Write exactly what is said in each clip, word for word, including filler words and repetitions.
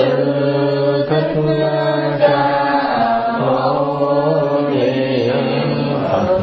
Thích Ca Mâu Ni Phật.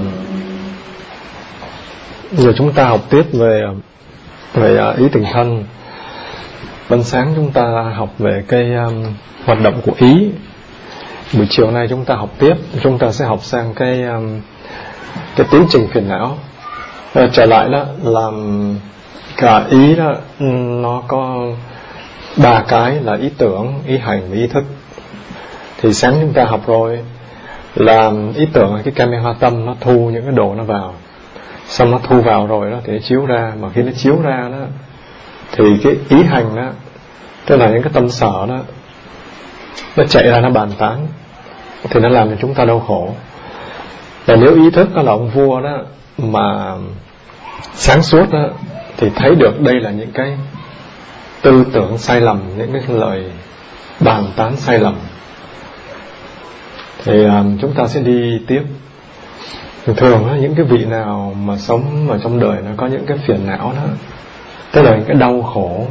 Giờ chúng ta học tiếp về về ý tình thân. Ban sáng chúng ta học về cái um, hoạt động của ý. Buổi chiều nay chúng ta học tiếp, chúng ta sẽ học sang cái um, cái tiến trình phiền não. À, trở lại đó làm cả ý đó, nó có ba cái là ý tưởng, ý hành và ý thức. Thì sáng chúng ta học rồi là ý tưởng là cái camera tâm, nó thu những cái đồ nó vào, xong nó thu vào rồi đó thì nó chiếu ra. Mà khi nó chiếu ra đó thì cái ý hành đó, tức là những cái tâm sở đó, nó chạy ra nó bàn tán, thì nó làm cho chúng ta đau khổ. Và nếu ý thức đó là ông vua đó mà sáng suốt đó, thì thấy được đây là những cái tư tưởng sai lầm, những cái lời bàn tán sai lầm, thì um, chúng ta sẽ đi tiếp. Thường thường đó, những cái vị nào mà sống ở trong đời nó có những cái phiền não đó, tức là những cái đau khổ,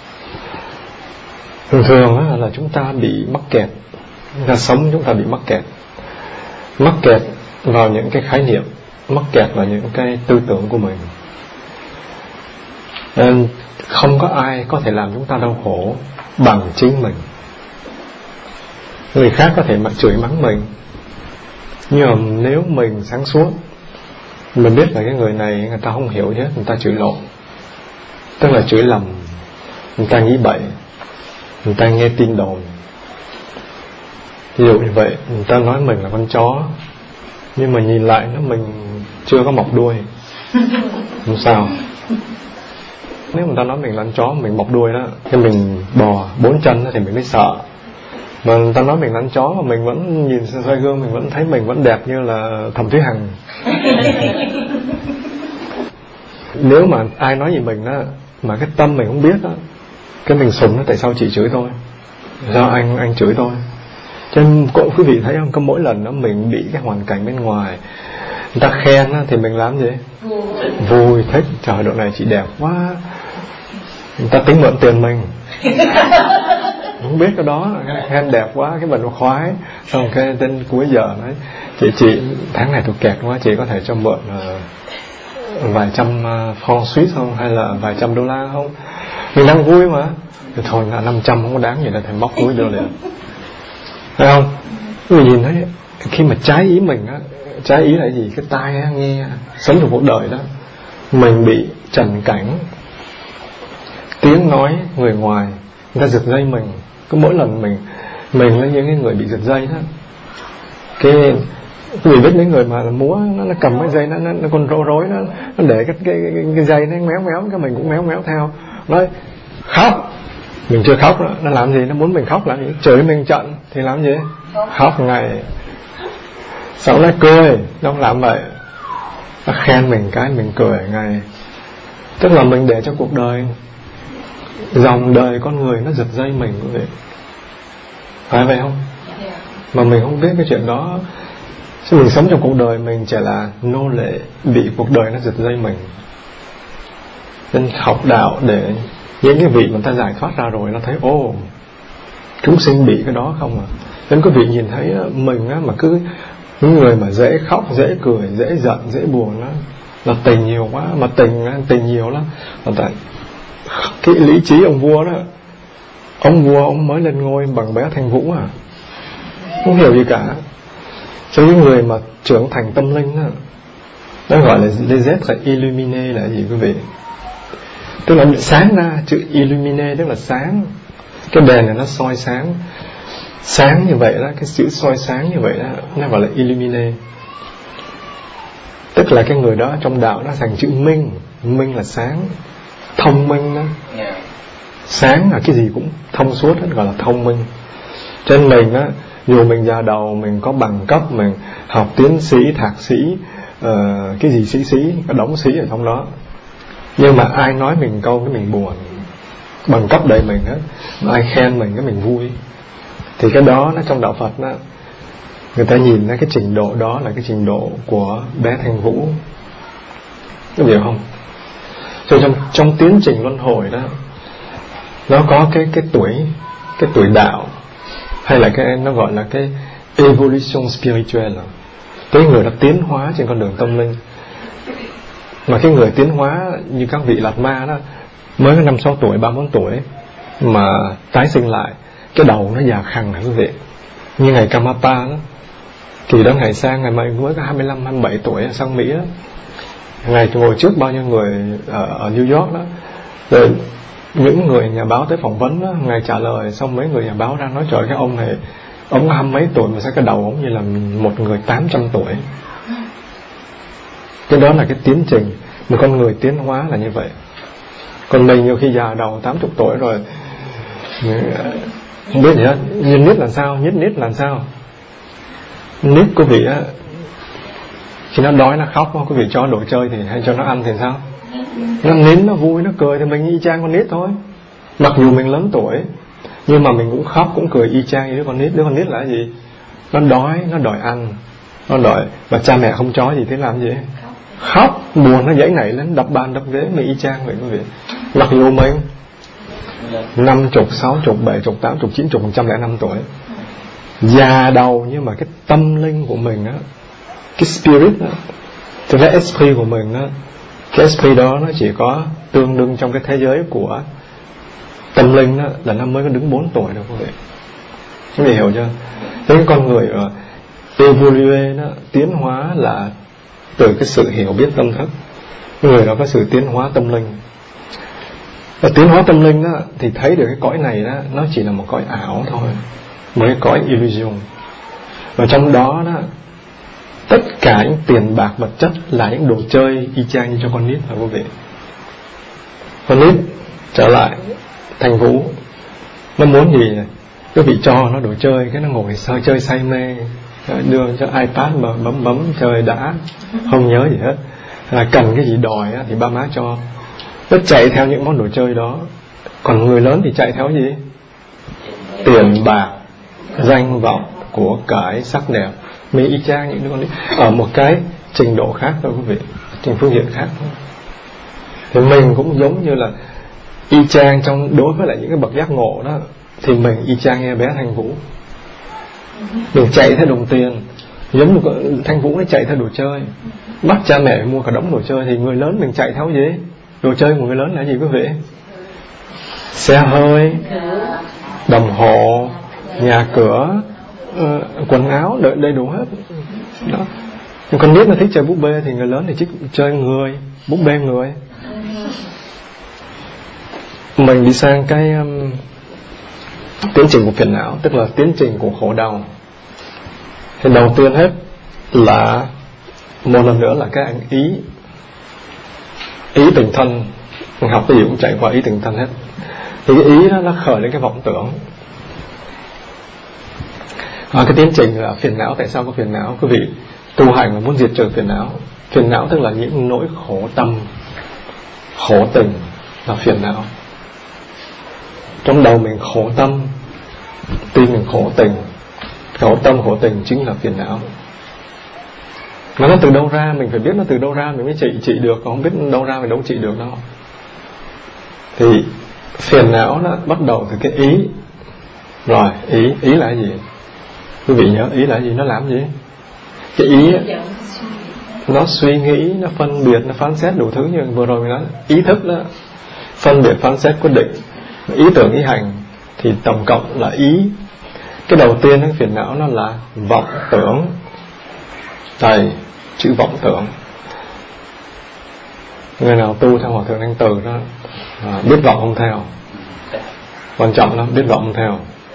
thường thường đó, là chúng ta bị mắc kẹt. Chúng ta sống chúng ta bị mắc kẹt, mắc kẹt vào những cái khái niệm, mắc kẹt vào những cái tư tưởng của mình. Nên không có ai có thể làm chúng ta đau khổ bằng chính mình. Người khác có thể mà chửi mắng mình, nhưng mà nếu mình sáng suốt, mình biết là cái người này người ta không hiểu hết, người ta chửi lộn, tức là chửi lầm, người ta nghĩ bậy, người ta nghe tin đồn. Ví dụ như vậy, người ta nói mình là con chó, nhưng mà nhìn lại nó mình chưa có mọc đuôi, không sao. Nếu người ta nói mình là con chó, mình mọc đuôi đó, thì mình bò bốn chân thì mình mới sợ. Mà người ta nói mình là con chó mà mình vẫn nhìn soi gương, mình vẫn thấy mình vẫn đẹp như là Thẩm Thúy Hằng. Nếu mà ai nói gì mình đó mà cái tâm mình không biết đó, cái mình sùng nó, tại sao chị chửi tôi, do anh anh chửi tôi. Cho nên cậu quý vị thấy không, có mỗi lần đó mình bị cái hoàn cảnh bên ngoài người ta khen đó, thì mình làm gì? Vui, Vui thích, trời độ này chị đẹp quá. Người ta tính mượn tiền mình, không biết cái đó, khen đẹp quá, cái mình khoái. Xong cái đến cuối giờ nói, chị chị tháng này tôi kẹt quá, chị có thể cho mượn uh, vài trăm uh, franc Suisse không, hay là vài trăm đô la không? Mình đang vui mà. Thì thôi là năm trăm không có đáng gì, là thầy móc túi đưa liền. Thấy không? Mình nhìn thấy khi mà trái ý mình á, trái ý là gì? Cái tai á, nghe sống trong cuộc đời đó, mình bị trần cảnh, tiếng nói người ngoài người ta giật dây mình. Cứ mỗi lần mình mình là những cái người bị giật dây đó, cái quý vị biết mấy người mà múa nó, nó cầm cái dây nó nó, nó còn rối rối nó, nó để cái cái, cái cái dây nó méo méo, cái mình cũng méo méo theo. Nói khóc, mình chưa khóc đó, nó làm gì? Nó muốn mình khóc làm gì? Chửi mình trận thì làm gì? Khóc ngày. Sau nó cười, nó không làm vậy. Nó khen mình cái mình cười ngày. Tức là mình để cho cuộc đời, dòng đời con người nó giật dây mình cũng vậy. Phải vậy không? Mà mình không biết cái chuyện đó. Chứ mình sống trong cuộc đời mình chỉ là nô lệ, bị cuộc đời nó giật dây mình. Nên học đạo để những cái vị mà ta giải thoát ra rồi, nó thấy ô, chúng sinh bị cái đó không à. Nên quý vị nhìn thấy mình á, mà cứ những người mà dễ khóc, dễ cười, dễ giận, dễ buồn đó, là tình nhiều quá. Mà tình tình nhiều lắm là tại cái lý trí ông vua đó. Ông vua ông mới lên ngôi bằng bé Thanh Vũ à, không hiểu gì cả. Cho những người mà trưởng thành tâm linh đó, nó gọi là les êtres illuminés là gì quý vị? Tức là sáng ra, chữ illumine tức là sáng. Cái đèn này nó soi sáng, sáng như vậy đó, cái chữ soi sáng như vậy đó, nó gọi là illumine. Tức là cái người đó trong đạo nó thành chữ minh. Minh là sáng, thông minh đó. Sáng là cái gì cũng thông suốt đó, gọi là thông minh. Cho nên mình á, dù mình già đầu, mình có bằng cấp, mình học tiến sĩ, thạc sĩ, uh, cái gì sĩ sĩ, có đống sĩ ở trong đó, nhưng mà ai nói mình câu cái mình buồn, bằng cấp đầy mình hết, mà ai khen mình cái mình vui. Thì cái đó nó trong đạo Phật đó, người ta nhìn thấy cái trình độ đó là cái trình độ của bé Thanh Vũ, có hiểu không? Cho trong trong tiến trình luân hồi đó, nó có cái cái tuổi cái tuổi đạo, hay là cái nó gọi là cái evolution spirituelle, cái người đã tiến hóa trên con đường tâm linh. Mà cái người tiến hóa như các vị Lạt Ma đó, mới có năm sáu tuổi, ba bốn tuổi mà tái sinh lại, cái đầu nó già khằng hả quý vị. Như ngày Karmapa đó, kỳ đó ngày sang, ngày mai mới có hai mươi lăm, hai mươi bảy tuổi sang Mỹ đó. Ngày ngồi trước bao nhiêu người ở, ở New York đó, rồi những người nhà báo tới phỏng vấn đó, Ngài trả lời xong mấy người nhà báo ra nói trời, cái ông này ông hai mấy tuổi mà sao cái đầu ông như là một người tám trăm tuổi. Cái đó là cái tiến trình một con người tiến hóa là như vậy. Còn mình nhiều khi già đầu tám mươi tuổi rồi không biết gì hết. Nhưng nít là sao? Nhất nít là sao? Nít quý vị á, khi nó đói nó khóc, quý vị cho đồ chơi thì hay cho nó ăn thì sao? Nó nín, nó vui, nó cười thì mình y chang con nít thôi. Mặc dù mình lớn tuổi nhưng mà mình cũng khóc, cũng cười y chang như đứa con nít. Đứa con nít là cái gì? Nó đói, nó đòi ăn, nó đòi, và cha mẹ không cho gì thế làm gì? Khóc, buồn, nó dãy nảy lên, đập bàn đập ghế, mình y chang vậy quý vị. Mặc dù mình năm chục, sáu chục, bảy chục, tám chục, chín chục, một trăm lẻ năm tuổi, già đầu, nhưng mà cái tâm linh của mình á, cái spirit á, cái esprit của mình á, cái esprit đó nó chỉ có tương đương trong cái thế giới của tâm linh đó, là nó mới có đứng bốn tuổi đâu quý vị. Các vị hiểu chưa? Thế cái con người ở evolue đó, tiến hóa là từ cái sự hiểu biết tâm thức. Người đó có sự tiến hóa tâm linh. Và tiến hóa tâm linh đó, thì thấy được cái cõi này đó, nó chỉ là một cõi ảo thôi, một cái cõi illusion. Và trong đó đó, tất cả những tiền bạc vật chất là những đồ chơi y chang như cho con nít hả quý vị. Con nít trở lại thành Vũ, nó muốn gì? Quý vị cho nó đồ chơi, cái nó ngồi soi chơi say mê, đưa cho iPad mà bấm bấm chơi đã, không nhớ gì hết. Là cần cái gì đòi á, thì ba má cho. Nó chạy theo những món đồ chơi đó. Còn người lớn thì chạy theo gì? Tiền bạc, danh vọng, của cải, sắc đẹp. Mình y chang những đứa con nít ở một cái trình độ khác thôi quý vị, trình phương diện khác thôi. Thì mình cũng giống như là y chang trong đối với lại những cái bậc giác ngộ đó, thì mình y chang như bé Thanh Vũ. Mình chạy theo đồng tiền, giống như Thanh Vũ nó chạy theo đồ chơi, bắt cha mẹ mua cả đống đồ chơi. Thì người lớn mình chạy theo gì? Đồ chơi của người lớn là gì quý vị? Xe hơi, đồng hồ, nhà cửa, uh, quần áo, đầy, đầy đủ hết đó. Con nít nó thích chơi búp bê, thì người lớn thì thích chơi người, búp bê người. Mình đi sang cái um, tiến trình của phiền não, tức là tiến trình của khổ đau. Thì đầu tiên hết là một lần nữa là cái anh ý ý tình thân. Mình học cái gì cũng chạy qua ý tình thân hết. Thì cái ý đó nó khởi lên cái vọng tưởng. À, cái tiến trình là phiền não. Tại sao có phiền não? Quý vị tu hành là muốn diệt trừ phiền não. Phiền não tức là những nỗi khổ tâm, khổ tình là phiền não. Trong đầu mình khổ tâm, tim mình khổ tình. Khổ tâm, khổ tình chính là phiền não. Mà nó từ đâu ra? Mình phải biết nó từ đâu ra mình mới trị, trị được. Còn không biết đâu ra mình đâu trị được đâu. Thì phiền não nó bắt đầu từ cái ý. Rồi, ý, ý là gì? Quý vị nhớ ý là gì? Nó làm gì? Cái ý nó suy nghĩ, nó phân biệt, nó phán xét đủ thứ. Như vừa rồi mình nói, ý thức đó, phân biệt, phán xét, quyết định, ý tưởng, ý hành. Thì tổng cộng là ý. Cái đầu tiên cái phiền não nó là vọng tưởng. Đây, chữ vọng tưởng. Người nào tu theo Hòa Thượng Thanh Từ đó, à, biết vọng không theo. Quan trọng lắm, biết vọng không theo.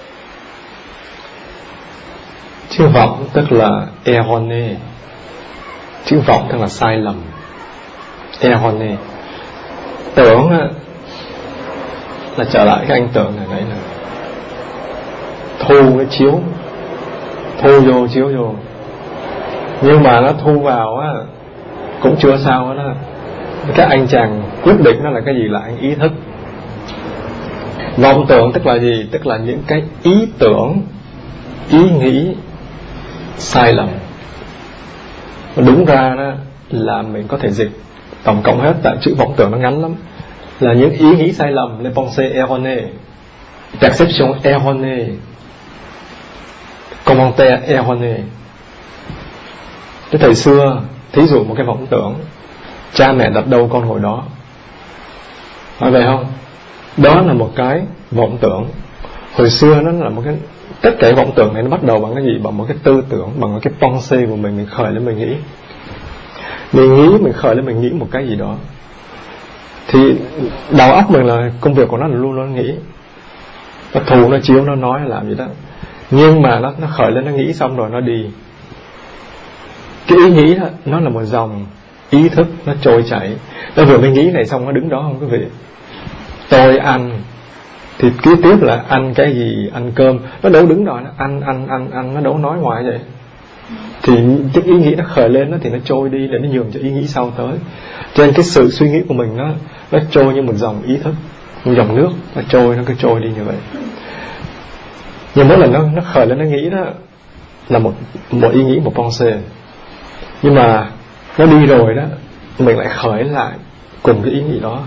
Chữ vọng tức là erroné. Chữ vọng tức là sai lầm. Erroné. Tưởng là trở lại cái anh tưởng này đấy là thu cái chiếu, thu vô chiếu vô. Nhưng mà nó thu vào á, cũng chưa sao hết á. Các anh chàng quyết định nó là cái gì? Là anh ý thức. Vọng tưởng tức là gì? Tức là những cái ý tưởng, ý nghĩ sai lầm. Đúng ra đó là mình có thể dịch tổng cộng hết, tại chữ vọng tưởng nó ngắn lắm, là những ý nghĩ sai lầm, les pensées erronées. perception erronée, commentaire erroné. Cái thời xưa, thí dụ một cái vọng tưởng, cha mẹ đặt đâu con ngồi đó, phải vậy không? Đó là một cái vọng tưởng. Hồi xưa nó là một cái, tất cả vọng tưởng này nó bắt đầu bằng cái gì? Bằng một cái tư tưởng, bằng một cái pensée của mình, mình khởi lên mình nghĩ. Mình nghĩ, mình khởi lên mình nghĩ một cái gì đó. Thì đầu óc mình là công việc của nó là luôn luôn nghĩ. Nó thù, nó chiếu, nó nói, nó làm gì đó. Nhưng mà nó, nó khởi lên, nó nghĩ xong rồi nó đi. Cái ý nghĩ đó, nó là một dòng ý thức, nó trôi chảy. Nó vừa mới nghĩ này xong nó đứng đó không quý vị? Tôi ăn thì kế tiếp là ăn cái gì, ăn cơm. Nó đâu đứng đó, nó ăn, ăn, ăn, ăn, nó đâu nói ngoài vậy. Thì cái ý nghĩ nó khởi lên đó, thì nó trôi đi để nó nhường cho ý nghĩ sau tới. Cho nên cái sự suy nghĩ của mình nó, nó trôi như một dòng ý thức, một dòng nước, nó trôi, nó cứ trôi đi như vậy. Nhưng mỗi lần nó, nó khởi lên nó nghĩ đó là một, một ý nghĩ, một pensée. Nhưng mà nó đi rồi đó, mình lại khởi lại cùng cái ý nghĩ đó.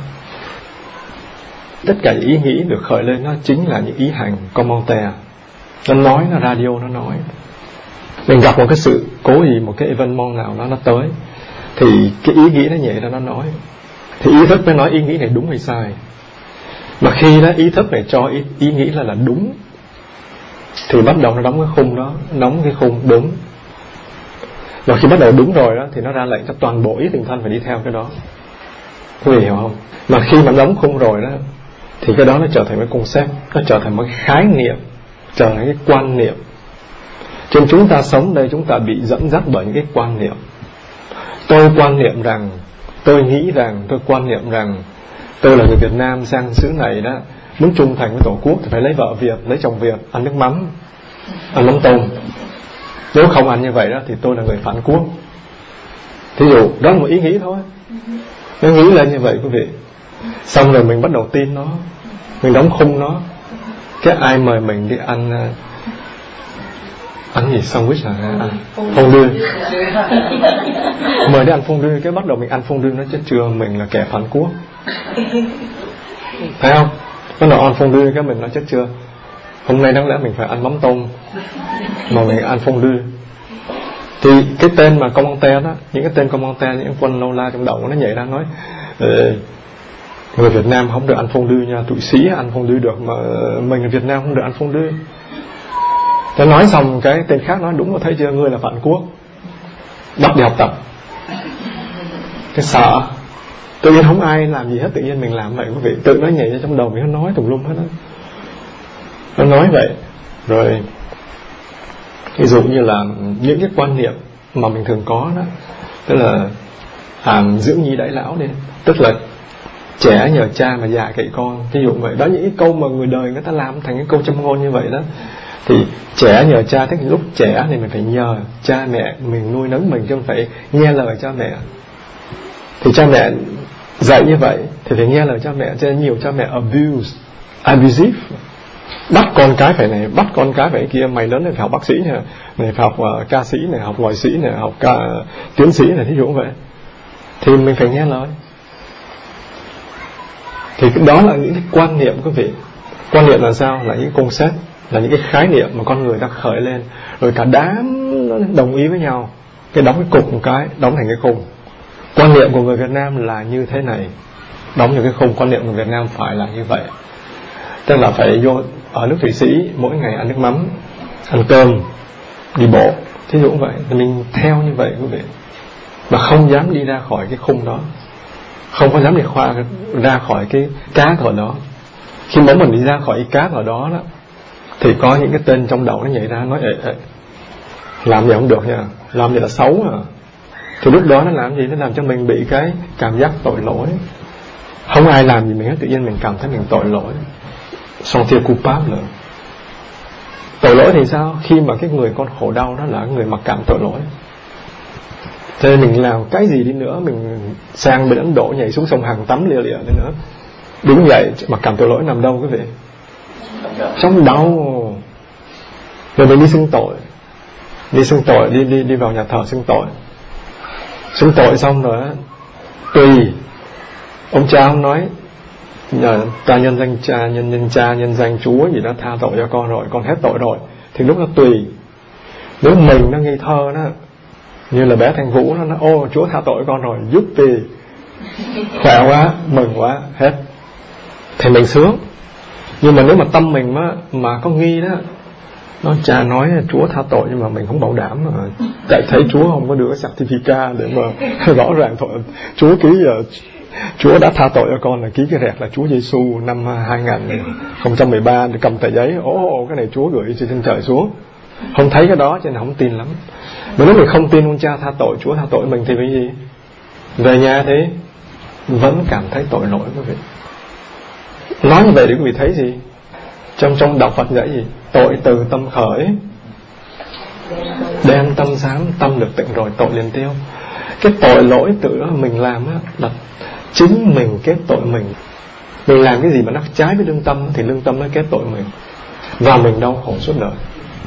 Tất cả những ý nghĩ được khởi lên nó chính là những ý hành commentaire. Nó nói, nó radio nó nói. Mình gặp một cái sự cố gì, một cái evenement nào đó nó tới, thì cái ý nghĩ nó nhảy ra nó nói. Thì ý thức mới nói ý nghĩ này đúng hay sai. Mà khi đó ý thức này cho ý, ý nghĩ là là đúng, thì bắt đầu nó đóng cái khung đó, đóng cái khung đúng. Và khi bắt đầu đúng rồi đó, thì nó ra lệnh cho toàn bộ ý tình thân phải đi theo cái đó. Quý vị hiểu không? Mà khi mà đóng khung rồi đó, thì cái đó nó trở thành một concept, nó trở thành một cái khái niệm, trở thành cái quan niệm. Cho nên chúng ta sống đây, chúng ta bị dẫn dắt bởi những cái quan niệm. Tôi quan niệm rằng, tôi nghĩ rằng, tôi quan niệm rằng tôi là người Việt Nam sang xứ này đó, muốn trung thành với Tổ quốc thì phải lấy vợ Việt, lấy chồng Việt, ăn nước mắm, ăn mắm tôm. Nếu không ăn như vậy đó thì tôi là người phản quốc. Thí dụ, đó là một ý nghĩ thôi. Nó nghĩ lên như vậy quý vị. Xong rồi mình bắt đầu tin nó, mình đóng khung nó. Cái ai mời mình đi ăn ăn gì sandwich à, ăn fondue, mời đi ăn fondue, cái bắt đầu mình ăn fondue, nó chết chưa, mình là kẻ phản quốc, phải không? Bắt đầu ăn fondue cái mình nói chết chưa, hôm nay đáng lẽ mình phải ăn mắm tôm mà mình ăn fondue. Thì cái tên mà commentaire đó, những cái tên commentaire, những quân lâu la trong đầu nó nhảy ra nói người Việt Nam không được ăn fondue nha, Thụy Sĩ ăn fondue được mà mình ở Việt Nam không được ăn fondue. Nó nói xong cái tên khác nói đúng rồi, thấy chưa, ngươi là phản quốc, bắt đi học tập. Cái sợ, tự nhiên không ai làm gì hết, tự nhiên mình làm vậy quý vị, tự nó nhảy ra trong đầu mình, nó nói tùm lum hết đó. Nó nói vậy. Rồi ví dụ như là những cái quan niệm mà mình thường có đó, tức là à, dưỡng nhi đãi lão đi, tức là trẻ nhờ cha mà già cậy con, ví dụ vậy đó. Những cái câu mà người đời người ta làm thành cái câu châm ngôn như vậy đó. Thì trẻ nhờ cha, tức là lúc trẻ thì mình phải nhờ cha mẹ mình nuôi nấng mình, chứ không phải nghe lời cha mẹ. Thì cha mẹ dạy như vậy thì phải nghe lời cha mẹ. Cho nên nhiều cha mẹ abuse, abusive, bắt con cái phải này, bắt con cái phải kia. Mày lớn lên phải học bác sĩ này, này phải học uh, ca sĩ này, học ngoại sĩ này, học ca, tiến sĩ này, thí dụ vậy. Thì mình phải nghe lời. Thì đó là những cái quan niệm quý vị. Quan niệm là sao? Là những concept, là những cái khái niệm mà con người ta khởi lên, rồi cả đám nó đồng ý với nhau, cái đóng cái cục một cái, đóng thành cái khung. Quan niệm của người Việt Nam là như thế này, đóng những cái khung. Quan niệm của Việt Nam phải là như vậy, tức là phải vô ở nước Thụy Sĩ mỗi ngày ăn nước mắm, ăn cơm, đi bộ, thí dụ vậy. Thì mình theo như vậy quý vị, mà không dám đi ra khỏi cái khung đó, không có dám đi khoa ra khỏi cái cát ở đó. Khi mỗi mình đi ra khỏi cái cát ở đó đó, thì có những cái tên trong đầu nó nhảy ra nói ê, ê, làm gì không được nha, làm gì là xấu à. Thì lúc đó nó làm gì? Nó làm cho mình bị cái cảm giác tội lỗi. Không ai làm gì mình hết, tự nhiên mình cảm thấy mình tội lỗi, sentir coupable. Tội lỗi thì sao? Khi mà cái người con khổ đau đó là người mặc cảm tội lỗi. Thế nên mình làm cái gì đi nữa, mình sang bên Ấn Độ nhảy xuống sông Hằng tắm lia lịa đi nữa, đứng dậy mặc cảm tội lỗi nằm đâu quý vị? Trong đầu. Rồi mình đi xưng tội, đi xưng tội, đi đi đi vào nhà thờ xưng tội. Xưng tội xong rồi á, tùy ông cha ông nói nhờ ta nhân danh cha, nhân nhân cha, nhân danh Chúa gì đó tha tội cho con rồi, con hết tội rồi, thì lúc đó tùy. Nếu mình nó nghi thơ đó, như là bé Thanh Vũ nó nói ô Chúa tha tội con rồi, giúp đi, khỏe quá, mừng quá, hết, thì mình sướng. Nhưng mà nếu mà tâm mình mà, mà có nghi đó, nó cha nói Chúa tha tội nhưng mà mình không bảo đảm, mà tại thấy Chúa không có đưa cái certificate để mà rõ ràng thôi, Chúa ký uh, Chúa đã tha tội cho con là ký cái rẹt là Chúa Giêsu năm hai không một ba, để cầm tờ giấy, ồ cái này Chúa gửi từ trên trời xuống, không thấy cái đó cho nên không tin lắm. Mà nếu mình không tin ông cha tha tội, Chúa tha tội mình thì cái gì? Về nhà thế vẫn cảm thấy tội lỗi quý vị. Nói như vậy để quý vị thấy gì? Trong trong đạo Phật dạy gì? Tội từ tâm khởi, đem tâm sáng, tâm được tịnh rồi tội liền tiêu. Cái tội lỗi tự đó mình làm á, là chính mình kết tội mình. Mình làm cái gì mà nó trái với lương tâm thì lương tâm nó kết tội mình, và mình đau khổ suốt đời.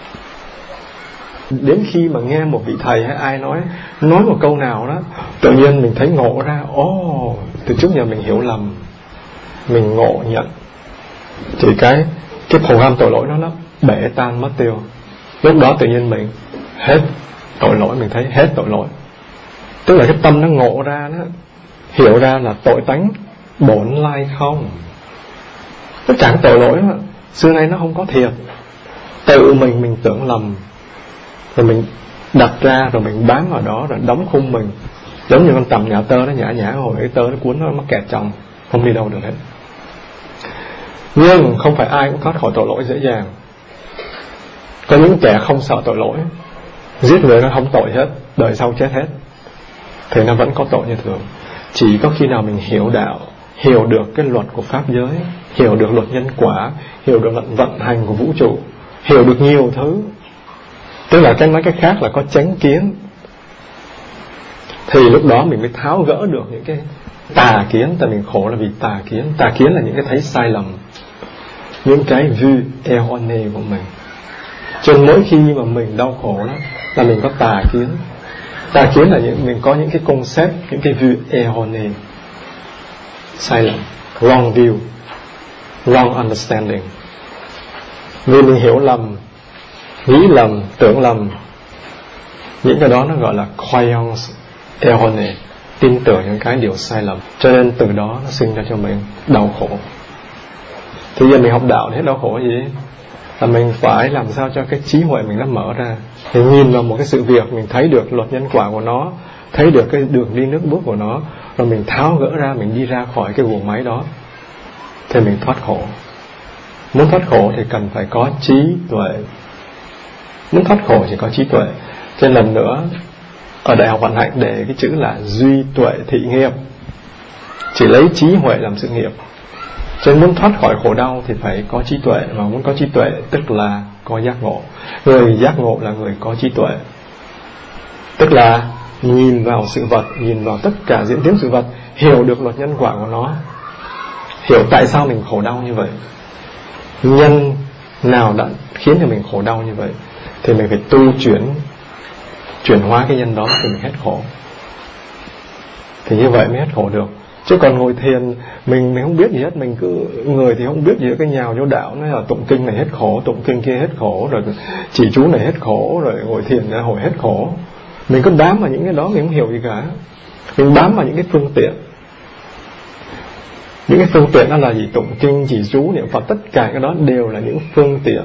Đến khi mà nghe một vị thầy hay ai nói nói một câu nào đó, tự nhiên mình thấy ngộ ra, ồ oh, từ trước giờ mình hiểu lầm, mình ngộ nhận, thì cái cái program tội lỗi đó nó bể tan mất tiêu. Lúc đó tự nhiên mình hết tội lỗi, mình thấy hết tội lỗi. Tức là cái tâm nó ngộ ra đó, hiểu ra là tội tánh bổn lai không, nó chẳng tội lỗi mà xưa nay nó không có thiệt. Tự mình mình tưởng lầm, rồi mình đặt ra, rồi mình bám vào đó, rồi đóng khung mình. Giống như con tầm nhà tơ nó nhả nhả hồi cái tơ nó cuốn nó mắc kẹt trong, không đi đâu được hết. Nhưng không phải ai cũng thoát khỏi tội lỗi dễ dàng. Có những kẻ không sợ tội lỗi, giết người nó không tội hết, đời sau chết hết, thì nó vẫn có tội như thường. Chỉ có khi nào mình hiểu đạo, hiểu được cái luật của pháp giới, hiểu được luật nhân quả, hiểu được vận vận hành của vũ trụ, hiểu được nhiều thứ, tức là cái nói cái khác là có chánh kiến, thì lúc đó mình mới tháo gỡ được những cái tà kiến. Tại mình khổ là vì tà kiến. Tà kiến là những cái thấy sai lầm, những cái vue erroné của mình. Cho nên mỗi khi mà mình đau khổ đó, là mình có tà kiến. Tà kiến là những, mình có những cái concept, những cái vue erroné, sai lầm, wrong view, wrong understanding. Vì mình hiểu lầm, nghĩ lầm, tưởng lầm, những cái đó nó gọi là croyance erroné, tin tưởng những cái điều sai lầm. Cho nên từ đó nó sinh ra cho mình đau khổ. Thì giờ mình học đạo thì hết đau khổ gì? Là mình phải làm sao cho cái trí huệ mình nó mở ra, thì nhìn vào một cái sự việc, mình thấy được luật nhân quả của nó, thấy được cái đường đi nước bước của nó, rồi mình tháo gỡ ra, mình đi ra khỏi cái guồng máy đó, thì mình thoát khổ. Muốn thoát khổ thì cần phải có trí tuệ. Muốn thoát khổ chỉ có trí tuệ. Cho nên lần nữa ở Đại học Vạn Hạnh để cái chữ là duy tuệ thị nghiệp, chỉ lấy trí huệ làm sự nghiệp. Cho nên muốn thoát khỏi khổ đau thì phải có trí tuệ. Mà muốn có trí tuệ tức là có giác ngộ. Người giác ngộ là người có trí tuệ, tức là nhìn vào sự vật, nhìn vào tất cả diễn tiến sự vật, hiểu được luật nhân quả của nó, hiểu tại sao mình khổ đau như vậy, nhân nào đã khiến cho mình khổ đau như vậy, thì mình phải tu chuyển, chuyển hóa cái nhân đó thì mình hết khổ. Thì như vậy mới hết khổ được. Chứ còn ngồi thiền mình mình không biết gì hết, mình cứ người thì không biết gì hết, cái nhào vô đạo nói là tụng kinh này hết khổ, tụng kinh kia hết khổ, rồi chỉ chú này hết khổ, rồi ngồi thiền ra hồi hết khổ. Mình cứ bám vào những cái đó, mình không hiểu gì cả. Mình bám vào những cái phương tiện. Những cái phương tiện đó là gì? Tụng kinh, chỉ chú, niệm Phật, tất cả cái đó đều là những phương tiện.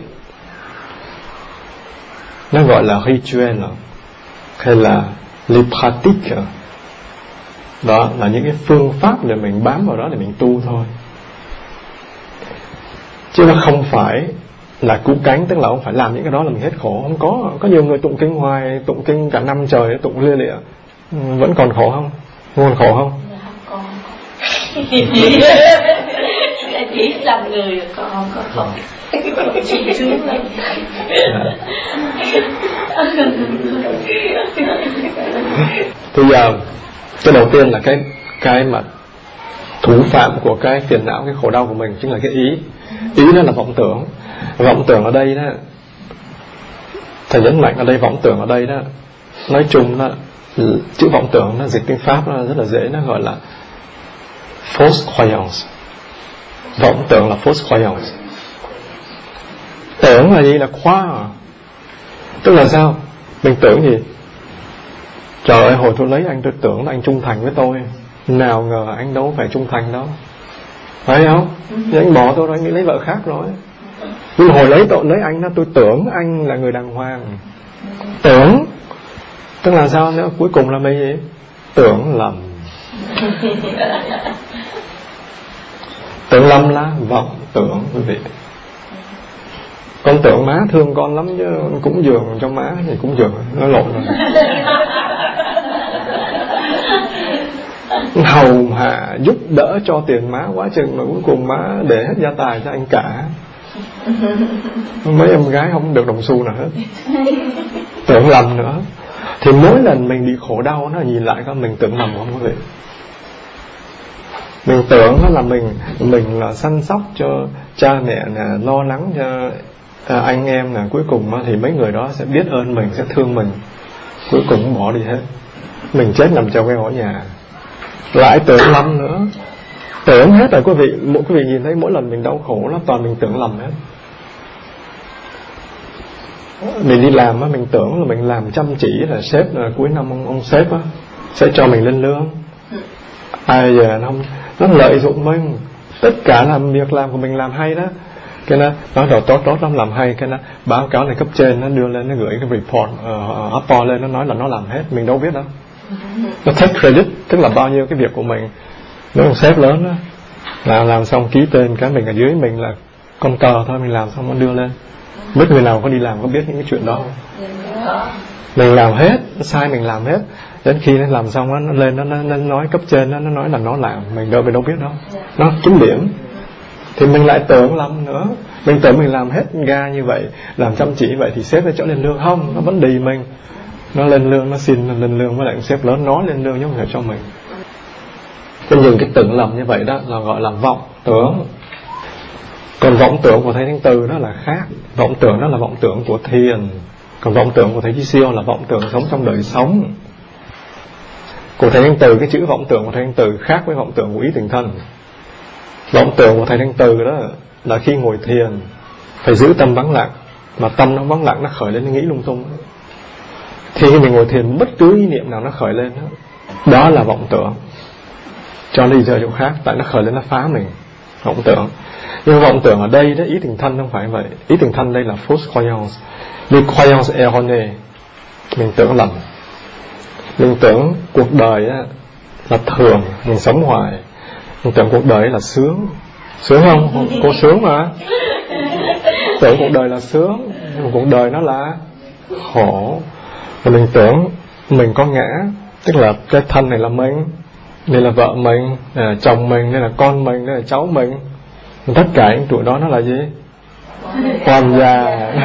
Nó gọi là rituel hay là les pratiques. Đó là những cái phương pháp để mình bám vào đó để mình tu thôi. Chứ nó không phải là cứu cánh, tức là không phải làm những cái đó là mình hết khổ. Không có. Có nhiều người tụng kinh hoài, tụng kinh cả năm trời, tụng lia lịa, vẫn còn khổ không? Còn khổ không? Không còn. Chỉ làm người còn không có khổ. Chỉ xuống lên. Thì giờ cái đầu tiên là cái cái mà thủ phạm của cái phiền não, cái khổ đau của mình chính là cái ý. Ý đó là vọng tưởng. Vọng tưởng ở đây đó, thầy nhấn mạnh ở đây, vọng tưởng ở đây đó, nói chung đó, chữ vọng tưởng nó dịch tiếng Pháp nó rất là dễ, nó gọi là fausse croyance. Vọng tưởng là false croyance. Tưởng là gì? Là khoa. Tức là sao? Mình tưởng gì? Trời ơi, hồi tôi lấy anh tôi tưởng là anh trung thành với tôi, nào ngờ anh đâu phải trung thành đâu, phải không? Thì anh bỏ tôi rồi, anh đi lấy vợ khác rồi. Nhưng hồi lấy tội lấy anh đó, tôi tưởng anh là người đàng hoàng. Tưởng tức là sao nữa? Cuối cùng là mấy gì? Tưởng lầm. Tưởng lầm là vọng tưởng, quý vị. Con tưởng má thương con lắm chứ cúng dường cho má thì cúng dường nó lộn rồi. Hầu hạ giúp đỡ cho tiền má quá chừng mà cuối cùng má để hết gia tài cho anh cả. Mấy em gái không được đồng xu nào hết. Tưởng lầm nữa. Thì mỗi lần mình bị khổ đau nó nhìn lại coi mình tưởng lầm không quý vị. Mình tưởng là mình mình là săn sóc cho cha mẹ nè, lo lắng cho à, anh em nè, cuối cùng thì mấy người đó sẽ biết ơn mình, sẽ thương mình, cuối cùng cũng bỏ đi hết. Mình chết nằm trong cái ngõ nhà. Lại tưởng lầm nữa. Tưởng hết rồi quý vị. Mỗi quý vị nhìn thấy mỗi lần mình đau khổ lắm, toàn mình tưởng lầm hết. Mình đi làm á, mình tưởng là mình làm chăm chỉ là sếp là cuối năm ông, ông sếp á sẽ cho mình lên lương. Ai giờ nó không, nó lợi dụng mình. Tất cả làm việc làm của mình làm hay đó, cái nó nói rồi tốt tốt lắm, làm hay, cái nó báo cáo này cấp trên nó đưa lên, nó gửi cái report uh, upload lên, nó nói là nó làm hết, mình đâu biết đâu. Nó take credit, tức là bao nhiêu cái việc của mình. Nếu ông sếp lớn đó làm làm xong ký tên, cái mình ở dưới mình là con cờ thôi, mình làm xong nó đưa lên. Biết người nào có đi làm có biết những cái chuyện đó. Mình làm hết, sai mình làm hết. Đến khi nó làm xong đó, nó lên nó, nó, nó nói cấp trên nó, nó nói là nó làm, mình đâu mình đâu biết đâu. Nó trúng điểm. Thì mình lại tưởng lầm nữa. Mình tưởng mình làm hết ga như vậy, làm chăm chỉ vậy thì sếp sẽ cho lên lương. Không, nó vẫn đì mình. Nó lên lương, nó xin lên lương với lại sếp lớn nói lên lương chứ không phải cho mình. Cho những cái tưởng lầm như vậy đó là gọi là vọng tưởng. Còn vọng tưởng của Thầy Thanh Từ đó là khác. Vọng tưởng đó là vọng tưởng của thiền. Còn vọng tưởng của Thầy Chí Siêu là vọng tưởng sống trong đời sống. Của Thầy Thanh Từ, cái chữ vọng tưởng của Thầy Thanh Từ khác với vọng tưởng của ý tình thân. Vọng tưởng của Thầy Thanh Từ đó là khi ngồi thiền phải giữ tâm vắng lặng, mà tâm nó vắng lặng nó khởi lên nó nghĩ lung tung. Thì khi mình ngồi thiền bất cứ ý niệm nào nó khởi lên đó, đó là vọng tưởng. Cho đi giờ chỗ khác, tại nó khởi lên nó phá mình. Vọng tưởng. Nhưng vọng tưởng ở đây đó, ý tình thân không phải vậy. Ý tình thân đây là false croyance. Vì croyance erronée, mình tưởng lầm. Mình tưởng cuộc đời á, là thường, mình sống hoài. Mình tưởng cuộc đời là sướng. Sướng không? Cô sướng mà. Tưởng cuộc đời là sướng, nhưng mà cuộc đời nó là khổ. Và mình tưởng mình có ngã, tức là cái thân này là mình, đây là vợ mình, đây là chồng mình, đây là con mình, đây là cháu mình. Tất cả những tụi đó nó là gì? Oan gia.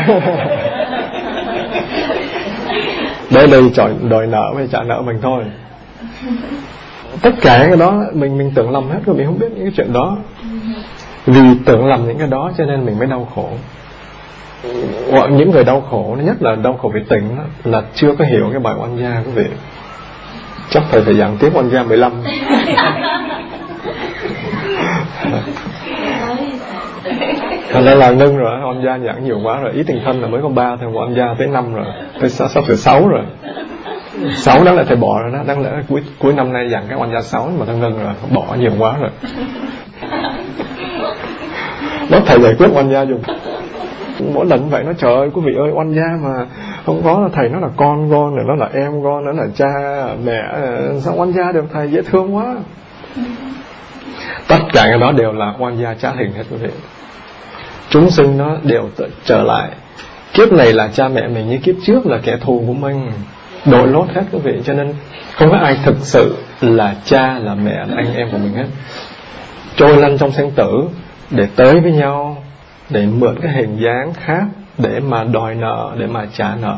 Để đây chọi đòi nợ hay trả nợ mình thôi. Tất cả cái đó mình mình tưởng lầm hết rồi, mình không biết những cái chuyện đó. Vì tưởng lầm những cái đó cho nên mình mới đau khổ. Những người đau khổ, nhất là đau khổ về tình đó, là chưa có hiểu cái bài oan gia quý vị. Chắc phải phải giảng tiếp oan gia mười lăm. Thành ra là ngưng rồi, oan gia giảng nhiều quá rồi. Ý tình thân là mới có ba thôi, oan gia tới năm rồi, tới sắp tới sáu rồi. Sáu đáng lẽ phải bỏ rồi đó, đáng lẽ cuối cuối năm nay giảng cái oan gia sáu mà thằng ngưng rồi, bỏ nhiều quá rồi. Nó thầy giải quyết oan gia dùng. Mỗi lần vậy nó trời ơi quý vị ơi, oan gia mà không có là thầy nó là con con, rồi nó là em con, nó là cha mẹ, sao oan gia được thầy, dễ thương quá. Tất cả cái đó đều là oan gia trá hình hết quý vị. Chúng sinh nó đều trở lại. Kiếp này là cha mẹ mình, như kiếp trước là kẻ thù của mình, đội lốt hết quý vị. Cho nên không có ai thực sự là cha, là mẹ, là anh em của mình hết. Trôi lăn trong sinh tử để tới với nhau, để mượn cái hình dáng khác để mà đòi nợ, để mà trả nợ.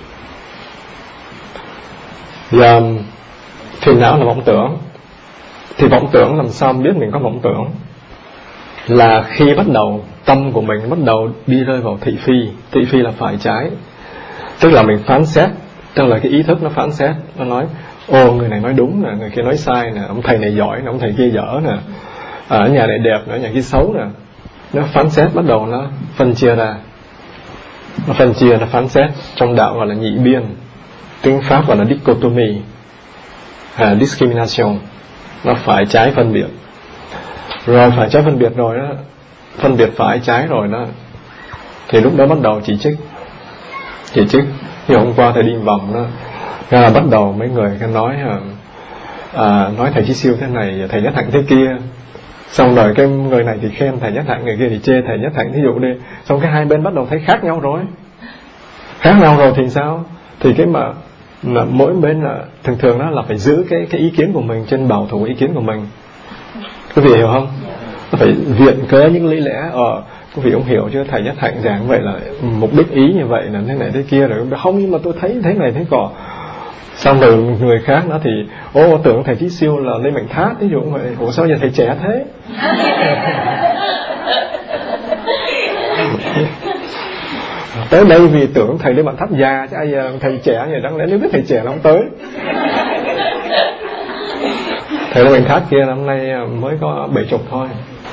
Giờ phiền não là vọng tưởng. Thì vọng tưởng làm sao biết mình có vọng tưởng? Là khi bắt đầu tâm của mình bắt đầu đi rơi vào thị phi. Thị phi là phải trái, tức là mình phán xét, tức là cái ý thức nó phán xét. Nó nói ô người này nói đúng nè, người kia nói sai nè, ông thầy này giỏi nè, ông thầy kia dở nè, ở nhà này đẹp, ở nhà kia xấu nè. Nó phán xét bắt đầu nó phân chia ra, nó phân chia, nó phán xét. Trong đạo gọi là nhị biên, tiếng Pháp gọi là dichotomy, à, discrimination. Nó phải trái phân biệt. Rồi phải trái phân biệt rồi đó, phân biệt phải trái rồi đó, thì lúc đó bắt đầu chỉ trích. Chỉ trích. Như hôm qua thầy đi vòng đó, ra bắt đầu mấy người nói à, nói thầy Chí Siêu thế này, thầy Nhất Hạnh thế kia. Xong rồi cái người này thì khen thầy Nhất Hạnh, người kia thì chê thầy Nhất Hạnh, thí dụ đi. Xong cái hai bên bắt đầu thấy khác nhau rồi. Khác nhau rồi thì sao? Thì cái mà, mà mỗi bên là thường thường đó là phải giữ cái cái ý kiến của mình trên bảo thủ ý kiến của mình. Quý vị hiểu không? Nó phải viện cớ những lý lẽ. Ờ, quý vị không hiểu chứ, thầy Nhất Hạnh giảng vậy là mục đích ý như vậy là thế này thế kia rồi. Không, nhưng mà tôi thấy thế này thế cọ. Xong rồi người khác nó thì ô tưởng thầy Chí Siêu là Lê Mạnh Thát, ví dụ vậy. Ủa sao giờ thầy trẻ thế? Tới đây vì tưởng thầy Lê Mạnh Thát già, chứ ai giờ thầy trẻ vậy, đáng lẽ nếu biết thầy trẻ nó không tới. Thầy Lê Mạnh Thát kia năm nay mới có bảy chục thôi.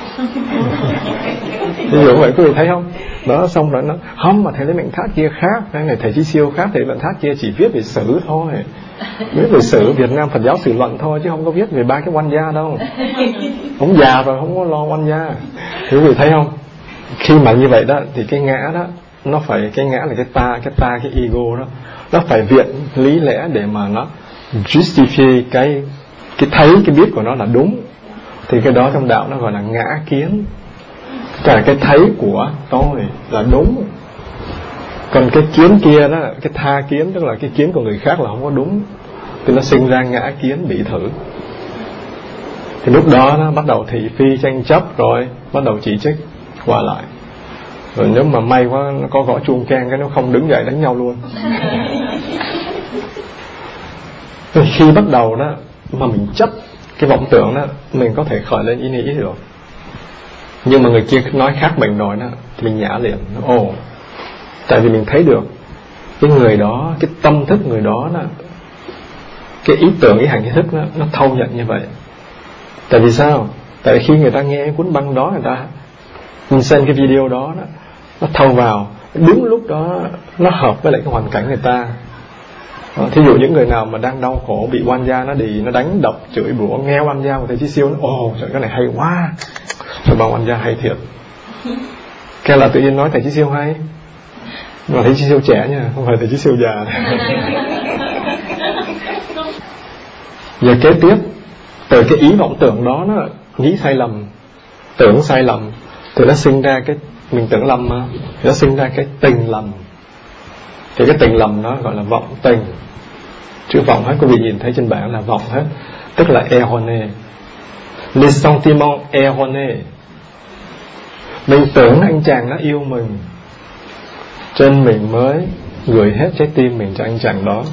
Ví dụ vậy quý vị thấy không? Đó, xong rồi nó không, mà thầy Lê Mạnh Thát kia khác, cái này thầy Chí Siêu khác. Thầy Lê Mạnh Thát kia chỉ viết về sử thôi, viết về sử Việt Nam Phật giáo sử luận thôi, chứ không có viết về ba cái oan gia đâu. Ông già rồi không có lo oan gia. Quý vị thấy không? Khi mà như vậy đó thì cái ngã đó nó phải, cái ngã là cái ta, cái ta, cái ego đó, nó phải viện lý lẽ để mà nó justify cái cái thấy, cái biết của nó là đúng. Thì cái đó trong đạo nó gọi là ngã kiến. Cả cái thấy của tôi là đúng, còn cái kiến kia đó, cái tha kiến, tức là cái kiến của người khác là không có đúng, thì nó sinh ra ngã kiến bị thử. Thì lúc đó nó bắt đầu thị phi tranh chấp, rồi bắt đầu chỉ trích qua lại. Rồi nếu mà may quá nó có gõ chuông keng cái nó không đứng dậy đánh nhau luôn. Rồi khi bắt đầu đó mà mình chấp cái vọng tưởng đó, mình có thể khởi lên ý nghĩ được. Nhưng mà người kia nói khác mình rồi đó, thì mình nhả liền. Ồ, tại vì mình thấy được cái người đó, cái tâm thức người đó, đó, cái ý tưởng, ý hành, ý thức đó, nó thâu nhận như vậy. Tại vì sao? Tại vì khi người ta nghe cuốn băng đó, người ta mình xem cái video đó, đó, nó thâu vào. Đúng lúc đó nó hợp với lại cái hoàn cảnh người ta. Đó, thí dụ những người nào mà đang đau khổ, bị oan gia nó đì, nó đánh đập, chửi bủa, nghe oan gia của thầy Chí Siêu, nó ồ trời, cái này hay quá, rồi bà oan gia hay thiệt. Cái là tự nhiên nói thầy Chí Siêu hay, mà thầy Chí Siêu trẻ nha, không phải thầy Chí Siêu già. Giờ kế tiếp, từ cái ý vọng tưởng đó, nó nghĩ sai lầm, tưởng sai lầm, thì nó sinh ra cái, mình tưởng lầm mà, thì nó sinh ra cái tình lầm. Thì cái tình lầm nó gọi là vọng tình. Chữ vọng hết quý vị nhìn thấy trên bảng là vọng hết, tức là erroné. Les sentiments erronés. Mình tưởng anh chàng nó yêu mình, cho nên mình mới gửi hết trái tim mình cho anh chàng đó.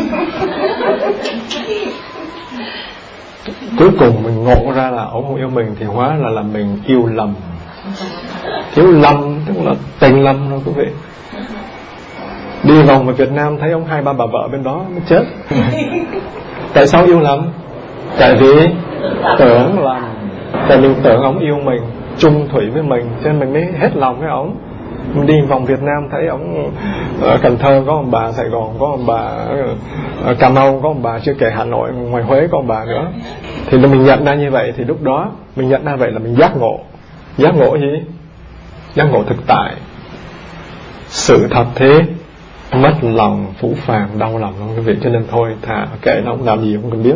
Cuối cùng mình ngộ ra là ông không yêu mình, thì hóa là là mình yêu lầm. Yêu lầm tức là tình lầm rồi quý vị. Đi vòng ở Việt Nam thấy ông hai ba bà vợ bên đó mới chết. Tại sao yêu lầm? Tại vì tưởng lầm. Tại mình tưởng ông yêu mình, chung thủy với mình, cho nên mình mới hết lòng với ông. Mình đi vòng Việt Nam thấy ông ở Cần Thơ có ông bà, Sài Gòn có ông bà, ở Cà Mau có ông bà, chưa kể Hà Nội, ngoài Huế có ông bà nữa. Thì mình nhận ra như vậy, thì lúc đó mình nhận ra vậy là mình giác ngộ. Giác ngộ gì? Giác ngộ thực tại. Sự thật thế, mất lòng, phũ phàng, đau lòng không quý vị. Cho nên thôi thà kệ nó, không làm gì không cần biết.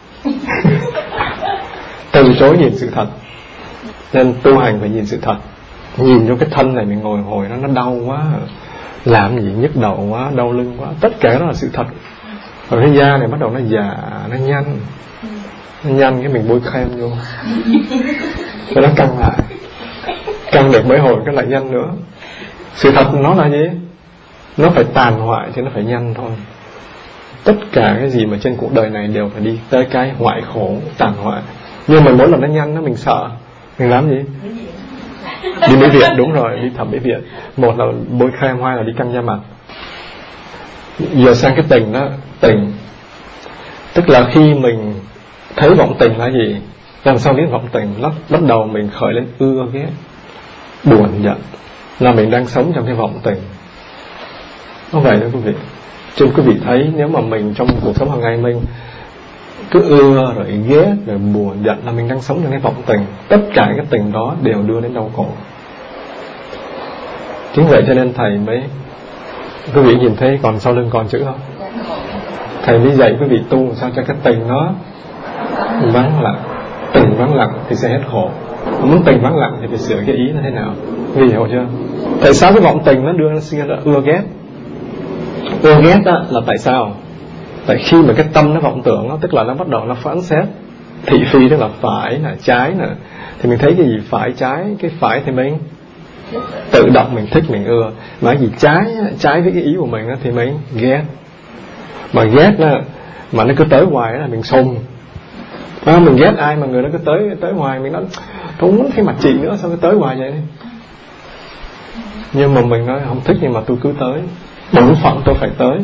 Từ chối nhìn sự thật. Nên tu hành phải nhìn sự thật. Nhìn vô cái thân này mình ngồi hồi nó nó đau quá, làm gì nhức đầu quá, đau lưng quá, tất cả đó là sự thật. Rồi cái da này bắt đầu nó già, nó nhăn, nó nhăn cái mình bôi kem vô, cho nó căng lại, căng được mấy hồi cái lại nhăn nữa. Sự thật nó là gì? Nó phải tàn hoại chứ nó phải nhăn thôi. Tất cả cái gì mà trên cuộc đời này đều phải đi tới cái hoại khổ, tàn hoại. Nhưng mà mỗi lần nó nhăn nó mình sợ, mình làm gì? Đi mỹ viện, đúng rồi, đi thẩm mỹ viện. Một là bôi kem, hai là đi căng da mặt. Giờ sang cái tình đó. Tình tức là khi mình thấy vọng tình là gì? Làm sao biết vọng tình? Bắt, bắt đầu mình khởi lên ưa ghét, buồn giận, là mình đang sống trong cái vọng tình. Nó vậy đó quý vị. Cho nên quý vị thấy nếu mà mình trong cuộc sống hàng ngày mình cứ ưa rồi ghét rồi buồn giận là mình đang sống trong cái vọng tình. Tất cả các tình đó đều đưa đến đau khổ. Chính vậy cho nên thầy mới, quý vị nhìn thấy còn sau lưng còn chữ không? Thầy mới dạy quý vị tu sao cho cái tình nó vắng lặng. Tình vắng lặng thì sẽ hết khổ. Muốn tình vắng lặng thì phải sửa cái ý nó thế nào. Vì hiểu chưa? Tại sao cái vọng tình nó đưa nó sinh ra ưa ghét? Ưa ghét đó là tại sao? Tại khi mà cái tâm nó vọng tưởng đó, tức là nó bắt đầu nó phán xét thị phi, tức là phải là trái nè, thì mình thấy cái gì phải trái, cái phải thì mình tự động mình thích mình ưa, mà cái gì trái trái với cái ý của mình đó, thì mình ghét. Mà ghét đó, mà nó cứ tới hoài đó là mình sùng. À, mình ghét ai mà người nó cứ tới tới hoài, mình nói tôi không muốn thấy mặt chị nữa, sao cứ tới hoài vậy? Nhưng mà mình nói không thích nhưng mà tôi cứ tới, bổn phận tôi phải tới,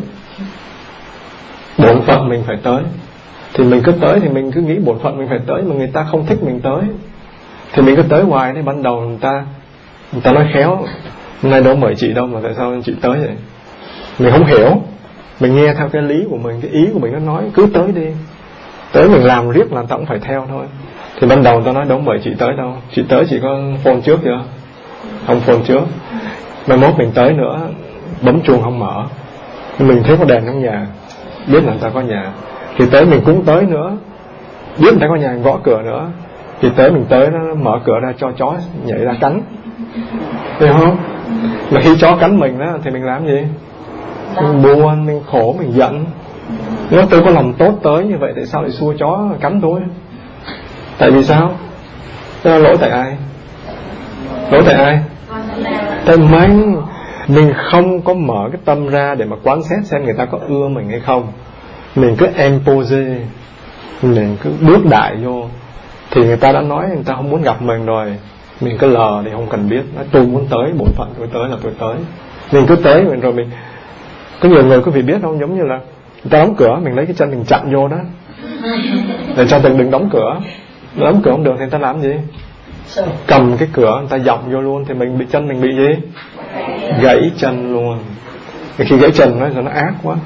bổn phận mình phải tới. Thì mình cứ tới thì mình cứ nghĩ bổn phận mình phải tới, mà người ta không thích mình tới thì mình cứ tới hoài. Nên ban đầu người ta người ta nói khéo, hôm nay đâu mời chị đâu mà tại sao chị tới vậy? Mình không hiểu, mình nghe theo cái lý của mình, cái ý của mình nó nói cứ tới đi, tới mình làm riết là ta cũng phải theo thôi. Thì ban đầu ta nói đâu mời chị tới đâu, chị tới chị có phone trước chưa? Không phone trước. Mai mốt mình tới nữa, bấm chuông không mở, mình thấy có đèn trong nhà, biết là người ta có nhà, thì tới mình cũng tới nữa, biết người ta có nhà, mình gõ cửa nữa, thì tới mình tới nó mở cửa ra cho chó nhảy ra cắn, hiểu không? Mà khi chó cắn mình đó thì mình làm gì? Mình buồn, mình khổ, mình giận. Nếu tôi có lòng tốt tới như vậy, tại sao lại xua chó cắn tôi? Tại vì sao? Đó là lỗi tại ai? Lỗi tại ai? Tại mình. Mình không có mở cái tâm ra để mà quán xét xem người ta có ưa mình hay không. Mình cứ impose, mình cứ bước đại vô, thì người ta đã nói người ta không muốn gặp mình rồi, mình cứ lờ thì không cần biết. Nói tôi muốn tới, bổn phận tôi tới là tôi tới. Mình cứ tới mình rồi mình. Có nhiều người quý vị biết không, giống như là người ta đóng cửa, mình lấy cái chân mình chặn vô đó để cho đừng đừng đóng cửa. Đóng cửa không được thì người ta làm gì? Cầm cái cửa người ta dọng vô luôn, thì mình bị chân mình bị gì? Gãy chân luôn. Thì khi gãy chân nó nó ác quá,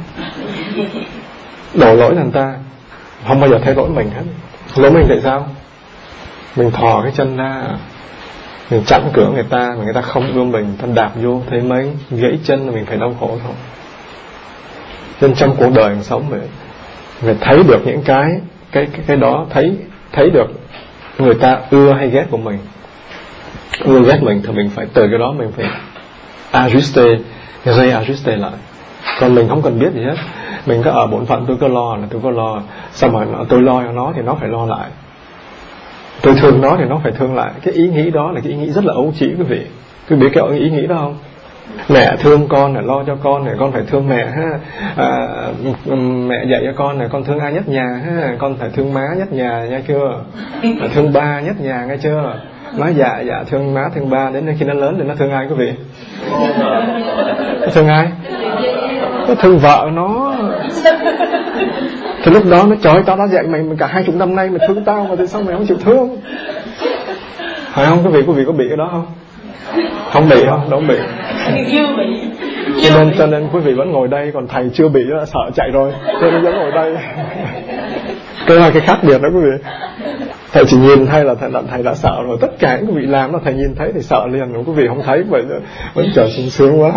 đổ lỗi là người ta, không bao giờ thấy lỗi mình hết. Lỗi mình tại sao? Mình thò cái chân ra, mình chặn cửa người ta, mà người ta không ưa mình, người ta đạp vô, thấy mấy gãy chân là mình phải đau khổ thôi. Nên trong cuộc đời mình sống, mình phải thấy được những cái cái cái, cái đó, thấy thấy được người ta ưa hay ghét của mình. Ưa ghét mình thì mình phải từ cái đó mình phải ajuste, gây ajuste lại. Còn mình không cần biết gì hết, mình cứ ở bổn phận tôi cứ lo là tôi có lo, sao mà tôi lo cho nó thì nó phải lo lại, tôi thương nó thì nó phải thương lại. Cái ý nghĩ đó là cái ý nghĩ rất là ấu trĩ quý vị. Quý vị biết cái ý nghĩ đó không? Mẹ thương con là lo cho con này, con phải thương mẹ ha. À, mẹ dạy cho con này, con thương ai nhất nhà ha, con phải thương má nhất nhà nghe chưa? À, thương ba nhất nhà nghe chưa? Nói dạ dạ thương má thương ba, đến khi nó lớn thì nó thương ai quý vị? Nó thương ai? Nó thương vợ nó. Thì lúc đó nó trời ơi, tao đã dạy mày cả hai chục năm nay mày thương tao mà tại sao mày không chịu thương? Phải không quý vị? Quý vị có bị cái đó không? Không bị không? Đâu bị. Cho nên, cho nên quý vị vẫn ngồi đây, còn thầy chưa bị đó, sợ chạy rồi, cho nên vẫn ngồi đây. Cái là cái khác biệt đó quý vị. Thầy chỉ nhìn thấy là thầy, là thầy đã sợ rồi. Tất cả những quý vị làm là thầy nhìn thấy thì sợ liền, rồi quý vị không thấy vậy vẫn trở sung sướng quá.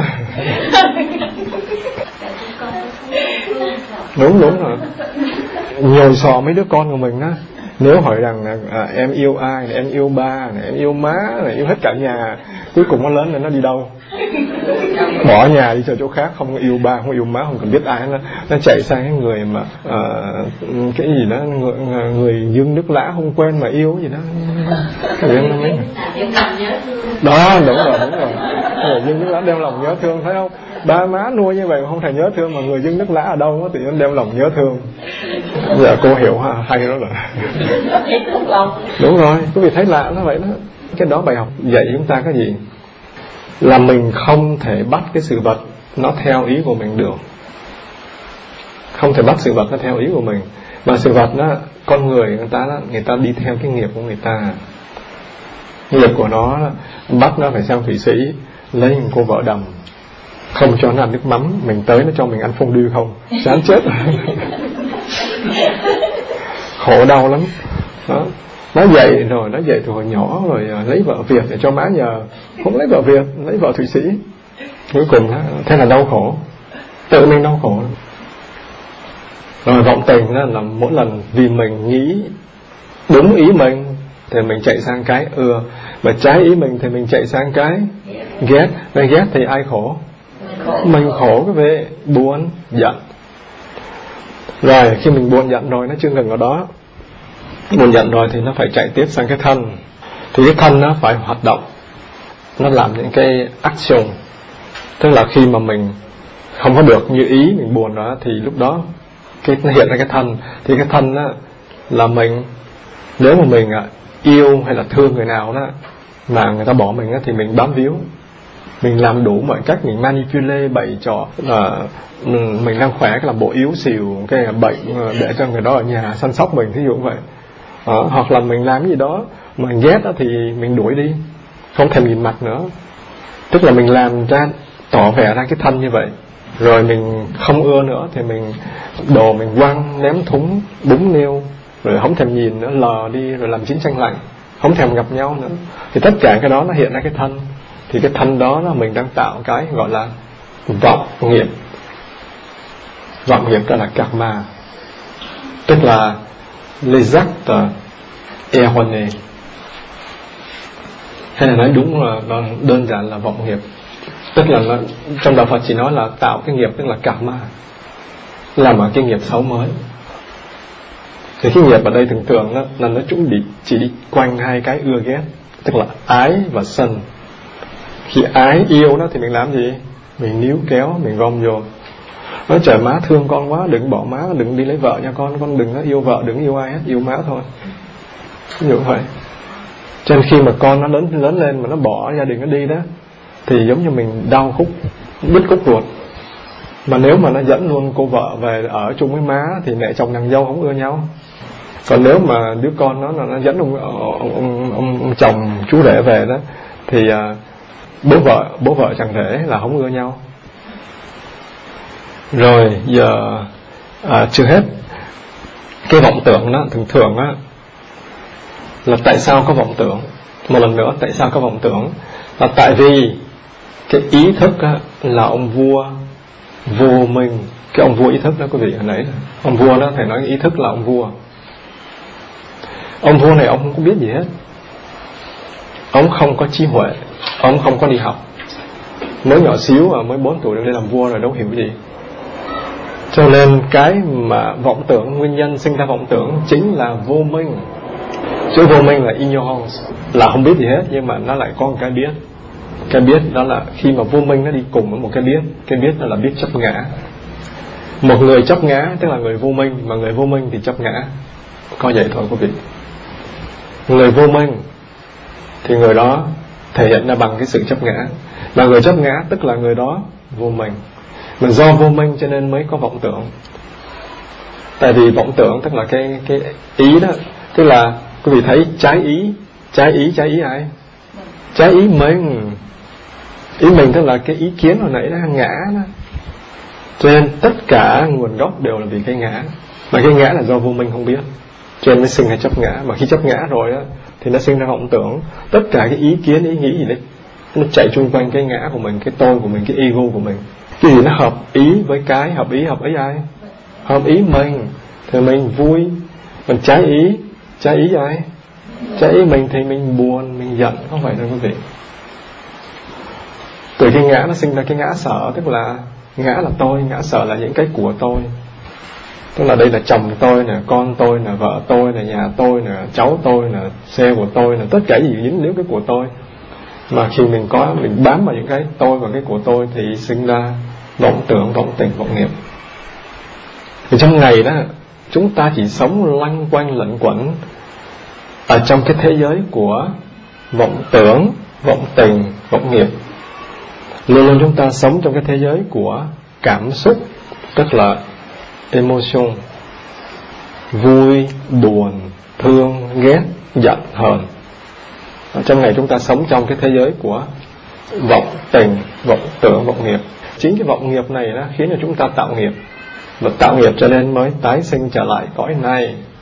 Đúng đúng rồi. Nhồi sọ mấy đứa con của mình á, nếu hỏi rằng là à, em yêu ai, em yêu ba, em yêu má, yêu hết cả nhà, cuối cùng nó lớn lên nó đi đâu? Bỏ nhà đi cho chỗ khác, không yêu ba, không yêu má, không cần biết ai, nó, nó chạy sang cái người mà uh, cái gì đó, người, người dương nước lã không quen mà yêu gì đó. Cái gì đó, đó đúng rồi, đúng rồi. Người dương nước lã đem lòng nhớ thương, thấy không? Ba má nuôi như vậy không thể nhớ thương, mà người dương nước lã ở đâu thì nó đem lòng nhớ thương. Giờ cô hiểu ha, hay đó rồi. Đúng rồi, quý vị thấy lạ nó vậy đó. Cái đó bài học dạy chúng ta cái gì? Là mình không thể bắt cái sự vật nó theo ý của mình được. Không thể bắt sự vật nó theo ý của mình. Mà sự vật nó con người người ta người ta đi theo cái nghiệp của người ta. Nghiệp của nó bắt nó phải sang Thụy Sĩ lấy một cô vợ đầm, không cho nó ăn nước mắm, mình tới nó cho mình ăn phông đư không, chán chết. Khổ đau lắm đó. Nó dậy rồi, nó dậy từ hồi nhỏ rồi lấy vợ Việt để cho má nhờ, không lấy vợ Việt, lấy vợ Thụy Sĩ. Cuối cùng đó, thế là đau khổ, tự mình đau khổ. Rồi vọng tình đó là mỗi lần vì mình nghĩ đúng ý mình thì mình chạy sang cái ưa, mà trái ý mình thì mình chạy sang cái ghét. Nên ghét thì ai khổ? Mình khổ, cái về buồn, giận. Rồi khi mình buồn giận rồi, nó chưa ngừng ở đó. Buồn giận rồi thì nó phải chạy tiếp sang cái thân. Thì cái thân nó phải hoạt động, nó làm những cái action. Tức là khi mà mình không có được như ý mình buồn đó, thì lúc đó cái nó hiện ra cái thân. Thì cái thân đó là mình, nếu mà mình yêu hay là thương người nào đó mà người ta bỏ mình đó, thì mình bám víu, mình làm đủ mọi cách, mình manipulate, bày trò là mình đang khỏe, cái làm bộ yếu xìu, cái bệnh để cho người đó ở nhà săn sóc mình, thí dụ như vậy. Đó, hoặc là mình làm gì đó mà mình ghét đó thì mình đuổi đi, không thèm nhìn mặt nữa. Tức là mình làm ra, tỏ vẻ ra cái thân như vậy. Rồi mình không ưa nữa thì mình đồ mình quăng, ném thúng, búng nêu, rồi không thèm nhìn nữa, lờ đi, rồi làm chiến tranh lạnh, không thèm gặp nhau nữa. Thì tất cả cái đó nó hiện ra cái thân. Thì cái thân đó là mình đang tạo cái gọi là vọng nghiệp. Vọng nghiệp đó là karma, tức là les actes erronés, hay là nói đúng là đơn giản là vọng nghiệp. Tức là nó, trong đạo Phật chỉ nói là tạo cái nghiệp, tức là karma, làm ở cái nghiệp xấu mới. Thì cái nghiệp ở đây thường thường đó, là nó chúng đi, chỉ đi quanh hai cái ưa ghét, tức là ái và sân. Khi ái yêu đó thì mình làm gì? Mình níu kéo, mình gom vô. Nói trời má thương con quá, đừng bỏ má, đừng đi lấy vợ nha con, con đừng có yêu vợ, đừng yêu ai hết, yêu má thôi. Ví dụ vậy. Cho nên khi mà con nó lớn lớn lên mà nó bỏ gia đình nó đi đó, thì giống như mình đau khúc, bứt khúc ruột. Mà nếu mà nó dẫn luôn cô vợ về ở chung với má thì mẹ chồng nàng dâu không ưa nhau. Còn nếu mà đứa con nó nó dẫn ông ông, ông, ông, ông chồng chú rể về đó, thì uh, bố vợ bố vợ chàng rể là không ưa nhau. Rồi giờ à, chưa hết, cái vọng tưởng đó thường thường á là tại sao có vọng tưởng. Một lần nữa, tại sao có vọng tưởng là tại vì cái ý thức á, là ông vua vô minh. Cái ông vua ý thức đó quý vị hồi nãy, ông vua đó thầy nói ý thức là ông vua. Ông vua này ông không có biết gì hết, ông không có trí huệ, ông không có đi học, mới nhỏ xíu à, mới bốn tuổi lên làm vua rồi đâu hiểu gì. Cho nên cái mà vọng tưởng, nguyên nhân sinh ra vọng tưởng chính là vô minh. Chữ vô minh là ignorance, là không biết gì hết, nhưng mà nó lại có một cái biết. Cái biết đó là khi mà vô minh nó đi cùng với một cái biết. Cái biết đó là biết chấp ngã. Một người chấp ngã tức là người vô minh, mà người vô minh thì chấp ngã. Có vậy thôi quý vị. Người vô minh thì người đó thể hiện ra bằng cái sự chấp ngã, mà người chấp ngã tức là người đó vô minh. Mà do vô minh cho nên mới có vọng tưởng. Tại vì vọng tưởng tức là cái cái ý đó, tức là quý vị thấy trái ý, trái ý, trái ý ai? Trái ý mình. Ý mình tức là cái ý kiến hồi nãy đó, ngã đó. Cho nên tất cả nguồn gốc đều là vì cái ngã. Mà cái ngã là do vô minh không biết, cho nên mới sinh ra chấp ngã. Mà khi chấp ngã rồi đó, thì nó sinh ra vọng tưởng. Tất cả cái ý kiến, ý nghĩ gì đấy, nó chạy chung quanh cái ngã của mình, cái tôi của mình, cái ego của mình. Cái gì nó hợp ý với cái, hợp ý, hợp ý ai? Hợp ý mình, thì mình vui. Mình trái ý, trái ý ai? Trái ý mình thì mình buồn, mình giận, không phải đâu quý vị. Từ cái ngã nó sinh ra cái ngã sở, tức là ngã là tôi, ngã sở là những cái của tôi. Tức là đây là chồng tôi nè, con tôi nè, vợ tôi nè, nhà tôi nè, cháu tôi nè, xe của tôi nè, tất cả gì dính líu cái của tôi. Mà khi mình có, mình bám vào những cái tôi và cái của tôi thì sinh ra vọng tưởng, vọng tình, vọng nghiệp. Thì trong ngày đó, chúng ta chỉ sống lanh quanh lẩn quẩn ở trong cái thế giới của vọng tưởng, vọng tình, vọng nghiệp. Luôn luôn chúng ta sống trong cái thế giới của cảm xúc, tức là emotion. vui, buồn, thương, ghét, giận, hờn. Ở trong này chúng ta sống trong cái thế giới của vọng tình, vọng tưởng, vọng nghiệp. Chính cái vọng nghiệp này nó khiến cho chúng ta tạo nghiệp, và tạo nghiệp cho nên mới tái sinh trở lại cõi này